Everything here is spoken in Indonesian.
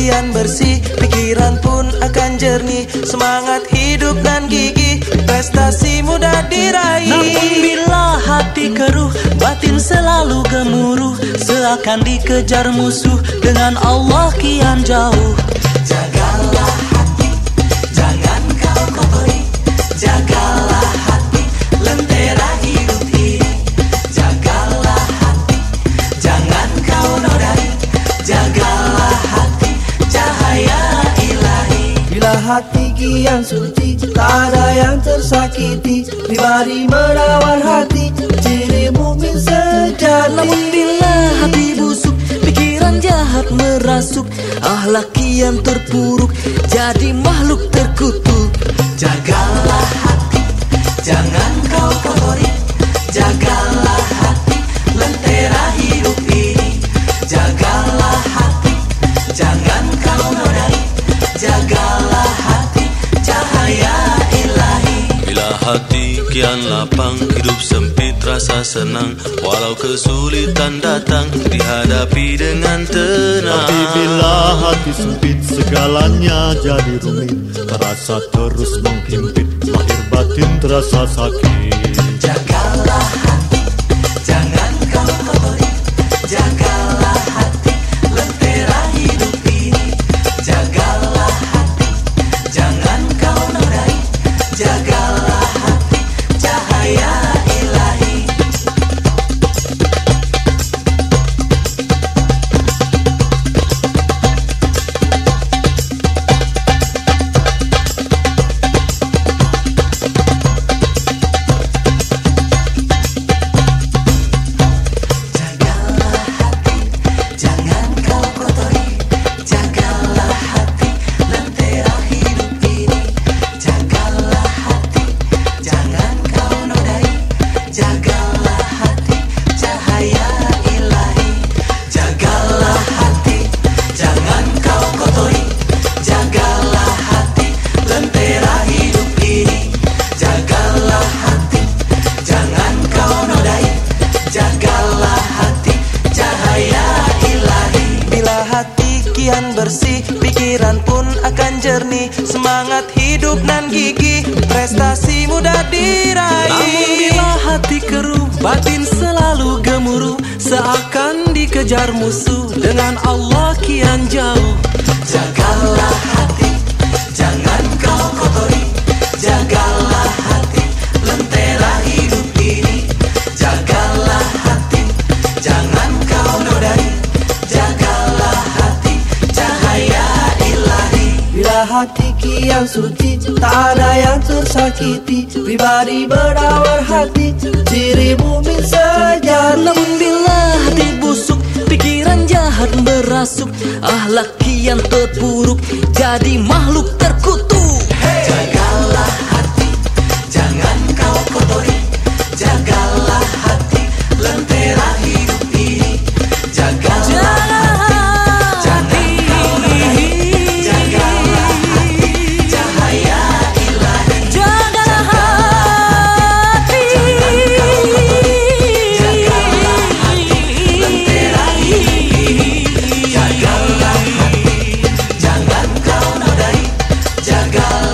kian bersih, pikiran pun akan jernih, semangat hidup dan gigih, prestasi mudah diraih. Namun bila hati keruh, batin selalu gemuruh, seakan dikejar musuh, dengan Allah kian jauh. Jagalah hati, jangan kau kotori. Jagalah hati, lentera hidup ini. Jagalah hati, jangan kau nodai. Jagalah hati, cahaya ilahi. Bila hati kian suci, tak ada yang tersakiti, pribadi merawat hati, ciri mukmin sejati. Namun bila hati busuk, pikiran jahat merasuk, akhlak kian terpuruk, jadi makhluk terkutuk. Jagalah hati, jangan kau kotori. Jagalah hati, lentera hidup ini. Jagalah hati, jangan kau nodai. Jagalah hati, cahaya ilahi. Bila hati kian lapang, hidup sempit rasa senang, walau kesulitan datang, dihadapi dengan tenang. Tapi bila hati sempit, segalanya jadi rumit, terasa terus menghimpit, lahir batin terasa sakit. Jagalah hati, jangan kau kotori. Jagalah hati, lentera hidup ini. Jagalah hati, jangan kau nodai. Jagalah hati, cahaya ilahi. Jagalah hati, jangan kau kotori. Jagalah hati, lentera hidup ini. Jagalah hati, jangan kau nodai. Jagalah hati, cahaya ilahi. Jagalah hati, jangan kau kotori. Jagalah hati, lentera hidup ini. Jagalah hati, jangan kau nodai. Jagalah hati, cahaya ilahi. Bila hati kian bersih, pikiran pun akan jernih, semangat hidup dan gigih, prestasi mudah diraih. Namun bila hati keruh, batin selalu gemuruh, seakan dikejar musuh, dengan Allah kian jauh. Jagalah hati, jangan kau kotori. Jagalah hati, lentera hidup ini. Jagalah hati, jangan kau nodai. Jagalah hati, cahaya ilahi. Bila hati kian suci, tak ada yang tersakiti, pribadi merawat hati, ciri mukmin sejati. Namun bila hati busuk, pikiran jahat merasuk, akhlak kian terpuruk, jadi makhluk terkutuk. Jagalah hati, jangan kau kotori. Jagalah hati, lentera hidup ini. Jagalah hati, jangan kau nodai. Jagalah hati, cahaya ilahi. Jagalah hati, Jangan kau kotori. Jagalah hati, lentera hidup ini. Jagalah hati, jangan kau nodai. Jagalah